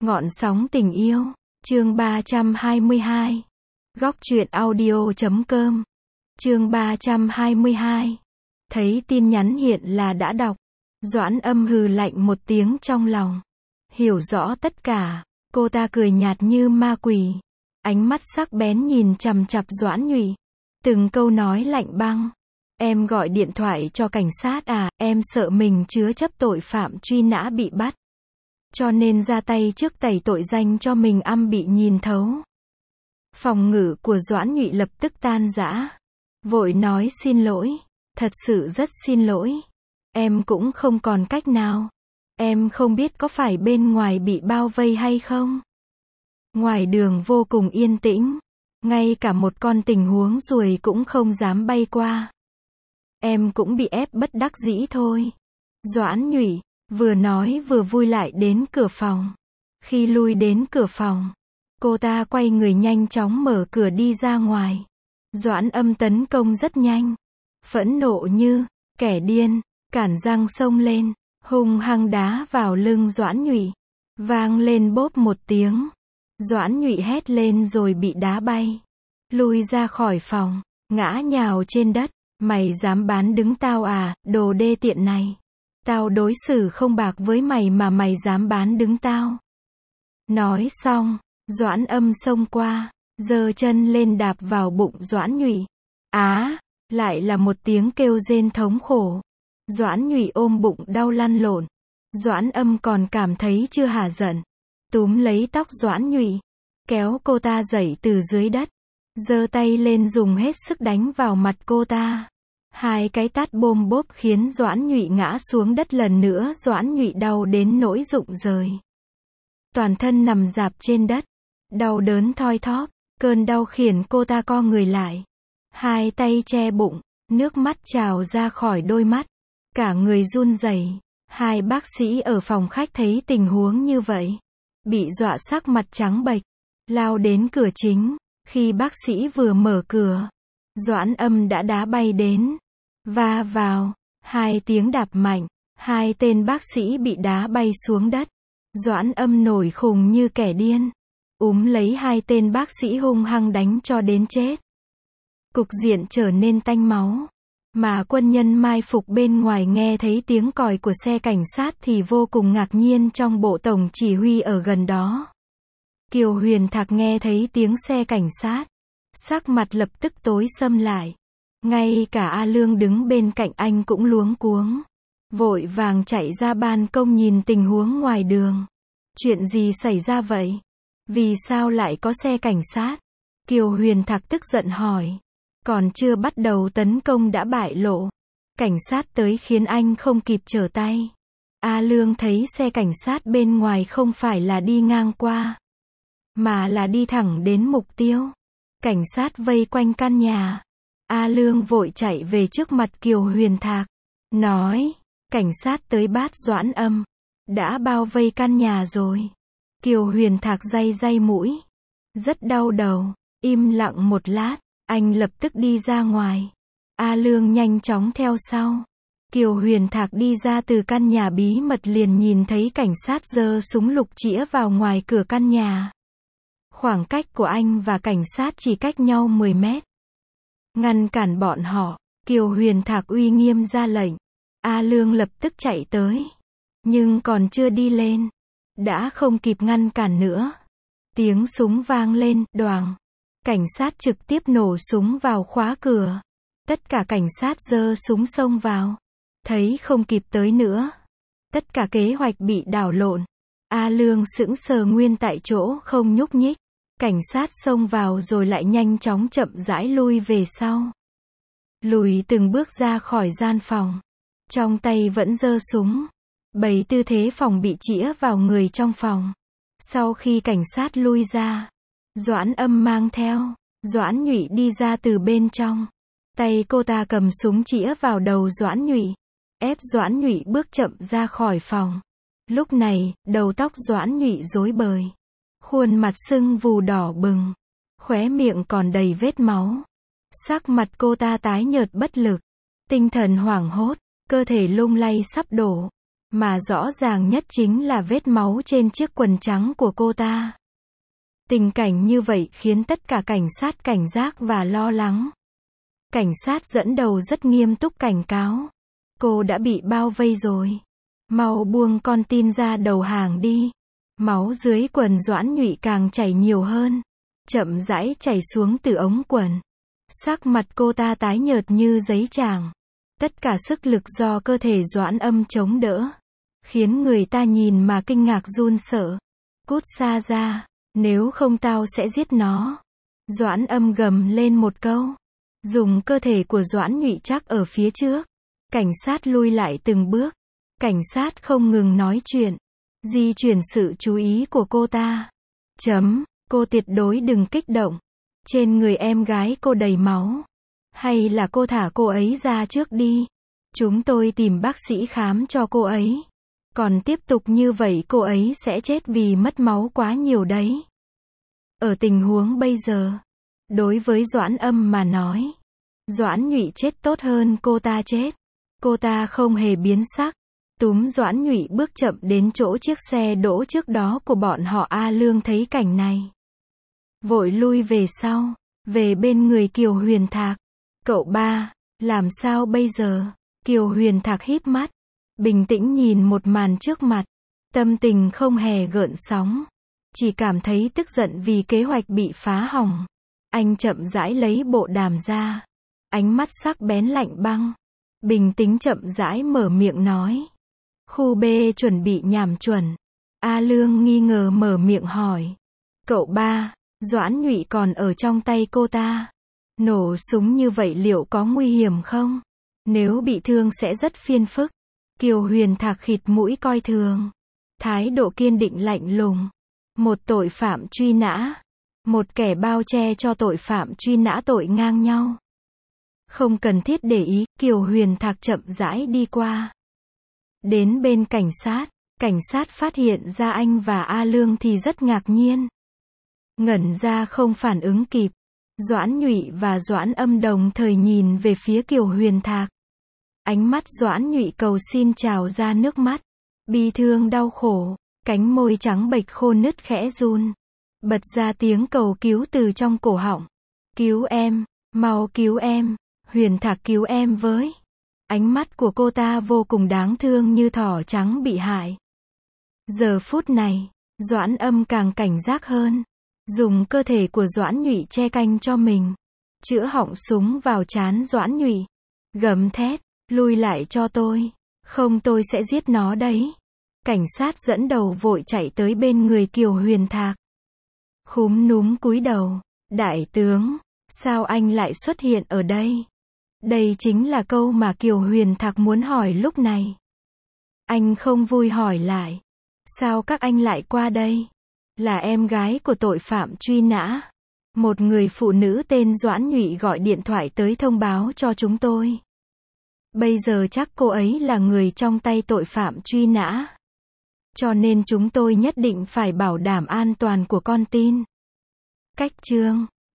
Ngọn sóng tình yêu, chương 322. Góc truyện audio.com. Chương 322. Thấy tin nhắn hiện là đã đọc. Doãn Âm hừ lạnh một tiếng trong lòng. Hiểu rõ tất cả, cô ta cười nhạt như ma quỷ. Ánh mắt sắc bén nhìn chằm chằm Doãn Nhụy. Từng câu nói lạnh băng. Em gọi điện thoại cho cảnh sát à, em sợ mình chứa chấp tội phạm truy nã bị bắt. Cho nên ra tay trước tẩy tội danh cho mình bị nhìn thấu. Phòng ngự của Doãn Nhụy lập tức tan rã. Vội nói xin lỗi. Thật sự rất xin lỗi. Em cũng không còn cách nào. Em không biết có phải bên ngoài bị bao vây hay không. Ngoài đường vô cùng yên tĩnh. Ngay cả một con tình huống ruồi cũng không dám bay qua. Em cũng bị ép bất đắc dĩ thôi. Doãn Nhụy vừa nói vừa vui lại đến cửa phòng. Khi lui đến cửa phòng, cô ta quay người nhanh chóng mở cửa đi ra ngoài. Doãn Âm tấn công rất nhanh. Phẫn nộ như kẻ điên, cản răng xông lên, hung hăng đá vào lưng Doãn Nhụy. Vang lên bốp một tiếng. Doãn Nhụy hét lên rồi bị đá bay. Lui ra khỏi phòng, ngã nhào trên đất. Mày dám bán đứng tao à, đồ đê tiện này. Tao đối xử không bạc với mày mà mày dám bán đứng tao. Nói xong, Doãn Âm xông qua, giơ chân lên đạp vào bụng Doãn Nhụy. Á, lại là một tiếng kêu rên thống khổ. Doãn Nhụy ôm bụng đau lăn lộn. Doãn Âm còn cảm thấy chưa hả giận. Túm lấy tóc Doãn Nhụy, kéo cô ta dậy từ dưới đất. Giơ tay lên dùng hết sức đánh vào mặt cô ta. Hai cái tát bôm bốp khiến Doãn Nhụy ngã xuống đất lần nữa. Doãn Nhụy đau đến nỗi rụng rời. Toàn thân nằm rạp trên đất. Đau đớn thoi thóp. Cơn đau khiến cô ta co người lại. Hai tay che bụng. Nước mắt trào ra khỏi đôi mắt. Cả người run rẩy. Hai bác sĩ ở phòng khách thấy tình huống như vậy. Bị dọa sắc mặt trắng bệch. Lao đến cửa chính. Khi bác sĩ vừa mở cửa, Doãn Âm đã đá bay đến. Va vào, hai tiếng đạp mạnh, hai tên bác sĩ bị đá bay xuống đất. Doãn Âm nổi khùng như kẻ điên, lấy hai tên bác sĩ hung hăng đánh cho đến chết. Cục diện trở nên tanh máu. Mà quân nhân mai phục bên ngoài nghe thấy tiếng còi của xe cảnh sát thì vô cùng ngạc nhiên. Trong bộ tổng chỉ huy ở gần đó, Kiều Huyền Thạc nghe thấy tiếng xe cảnh sát, sắc mặt lập tức tối sầm lại. Ngay cả A Lương đứng bên cạnh anh cũng luống cuống, vội vàng chạy ra ban công nhìn tình huống ngoài đường. Chuyện gì xảy ra vậy? Vì sao lại có xe cảnh sát? Kiều Huyền Thạc tức giận hỏi. Còn chưa bắt đầu tấn công đã bại lộ. Cảnh sát tới khiến anh không kịp trở tay. A Lương thấy xe cảnh sát bên ngoài không phải là đi ngang qua, mà là đi thẳng đến mục tiêu. Cảnh sát vây quanh căn nhà. A Lương vội chạy về trước mặt Kiều Huyền Thạc, nói, cảnh sát tới bắt Doãn Âm, đã bao vây căn nhà rồi. Kiều Huyền Thạc day day mũi, rất đau đầu, im lặng một lát, anh lập tức đi ra ngoài. A Lương nhanh chóng theo sau. Kiều Huyền Thạc đi ra từ căn nhà bí mật liền nhìn thấy cảnh sát giơ súng lục chĩa vào ngoài cửa căn nhà. Khoảng cách của anh và cảnh sát chỉ cách nhau 10 mét. Ngăn cản bọn họ, Kiều Huyền Thạc uy nghiêm ra lệnh. A Lương lập tức chạy tới. Nhưng còn chưa đi lên, đã không kịp ngăn cản nữa. Tiếng súng vang lên, đoàng. Cảnh sát trực tiếp nổ súng vào khóa cửa. Tất cả cảnh sát giơ súng xông vào. Thấy không kịp tới nữa. Tất cả kế hoạch bị đảo lộn. A Lương sững sờ nguyên tại chỗ không nhúc nhích. Cảnh sát xông vào rồi lại nhanh chóng chậm rãi lui về sau. Lùi từng bước ra khỏi gian phòng. Trong tay vẫn giơ súng. Bày tư thế phòng bị chĩa vào người trong phòng. Sau khi cảnh sát lui ra, Doãn Âm mang theo. Doãn Nhụy đi ra từ bên trong. Tay cô ta cầm súng chĩa vào đầu Doãn Nhụy. Ép Doãn Nhụy bước chậm ra khỏi phòng. Lúc này, đầu tóc Doãn Nhụy rối bời. Khuôn mặt sưng vù đỏ bừng. Khóe miệng còn đầy vết máu. Sắc mặt cô ta tái nhợt bất lực. Tinh thần hoảng hốt. Cơ thể lung lay sắp đổ. Mà rõ ràng nhất chính là vết máu trên chiếc quần trắng của cô ta. Tình cảnh như vậy khiến tất cả cảnh sát cảnh giác và lo lắng. Cảnh sát dẫn đầu rất nghiêm túc cảnh cáo. Cô đã bị bao vây rồi. Mau buông con tin ra đầu hàng đi. Máu dưới quần Doãn Nhụy càng chảy nhiều hơn. Chậm rãi chảy xuống từ ống quần. Sắc mặt cô ta tái nhợt như giấy tràng. Tất cả sức lực do cơ thể Doãn Âm chống đỡ. Khiến người ta nhìn mà kinh ngạc run sợ. Cút xa ra, nếu không tao sẽ giết nó. Doãn Âm gầm lên một câu. Dùng cơ thể của Doãn Nhụy chắc ở phía trước. Cảnh sát lui lại từng bước. Cảnh sát không ngừng nói chuyện. Di chuyển sự chú ý của cô ta. Cô tuyệt đối đừng kích động. Trên người em gái cô đầy máu. Hay là cô thả cô ấy ra trước đi. Chúng tôi tìm bác sĩ khám cho cô ấy. Còn tiếp tục như vậy cô ấy sẽ chết vì mất máu quá nhiều đấy. Ở tình huống bây giờ, đối với Doãn Âm mà nói, Doãn Nhụy chết tốt hơn cô ta chết. Cô ta không hề biến sắc. Túm Doãn Nhụy bước chậm đến chỗ chiếc xe đỗ trước đó của bọn họ. A Lương thấy cảnh này. Vội lui về sau, về bên người Kiều Huyền Thạc. Cậu ba, làm sao bây giờ? Kiều Huyền Thạc híp mắt, bình tĩnh nhìn một màn trước mặt. Tâm tình không hề gợn sóng. Chỉ cảm thấy tức giận vì kế hoạch bị phá hỏng. Anh chậm rãi lấy bộ đàm ra. Ánh mắt sắc bén lạnh băng. Bình tĩnh chậm rãi mở miệng nói. Khu B chuẩn bị nhảm chuẩn. A Lương nghi ngờ mở miệng hỏi. Cậu ba, Doãn Nhụy còn ở trong tay cô ta. Nổ súng như vậy liệu có nguy hiểm không? Nếu bị thương sẽ rất phiền phức. Kiều Huyền Thạc khịt mũi coi thường. Thái độ kiên định lạnh lùng. Một tội phạm truy nã. Một kẻ bao che cho tội phạm truy nã tội ngang nhau. Không cần thiết để ý, Kiều Huyền Thạc chậm rãi đi qua. Đến bên cảnh sát phát hiện ra anh và A Lương thì rất ngạc nhiên. Ngẩn ra không phản ứng kịp. Doãn Nhụy và Doãn Âm đồng thời nhìn về phía Kiều Huyền Thạc. Ánh mắt Doãn Nhụy cầu xin trào ra nước mắt. Bi thương đau khổ, cánh môi trắng bệch khô nứt khẽ run. Bật ra tiếng cầu cứu từ trong cổ họng. Cứu em, mau cứu em, Huyền Thạc cứu em với. Ánh mắt của cô ta vô cùng đáng thương như thỏ trắng bị hại. Giờ phút này, Doãn Âm càng cảnh giác hơn. Dùng cơ thể của Doãn Nhụy che canh cho mình. Chữa họng súng vào trán Doãn Nhụy. Gầm thét, lui lại cho tôi. Không tôi sẽ giết nó đấy. Cảnh sát dẫn đầu vội chạy tới bên người Kiều Huyền Thạc. Khúm núm cúi đầu. Đại tướng, sao anh lại xuất hiện ở đây? Đây chính là câu mà Kiều Huyền Thạc muốn hỏi lúc này. Anh không vui hỏi lại. Sao các anh lại qua đây? Là em gái của tội phạm truy nã. Một người phụ nữ tên Doãn Nhụy gọi điện thoại tới thông báo cho chúng tôi. Bây giờ chắc cô ấy là người trong tay tội phạm truy nã. Cho nên chúng tôi nhất định phải bảo đảm an toàn của con tin. Cách chương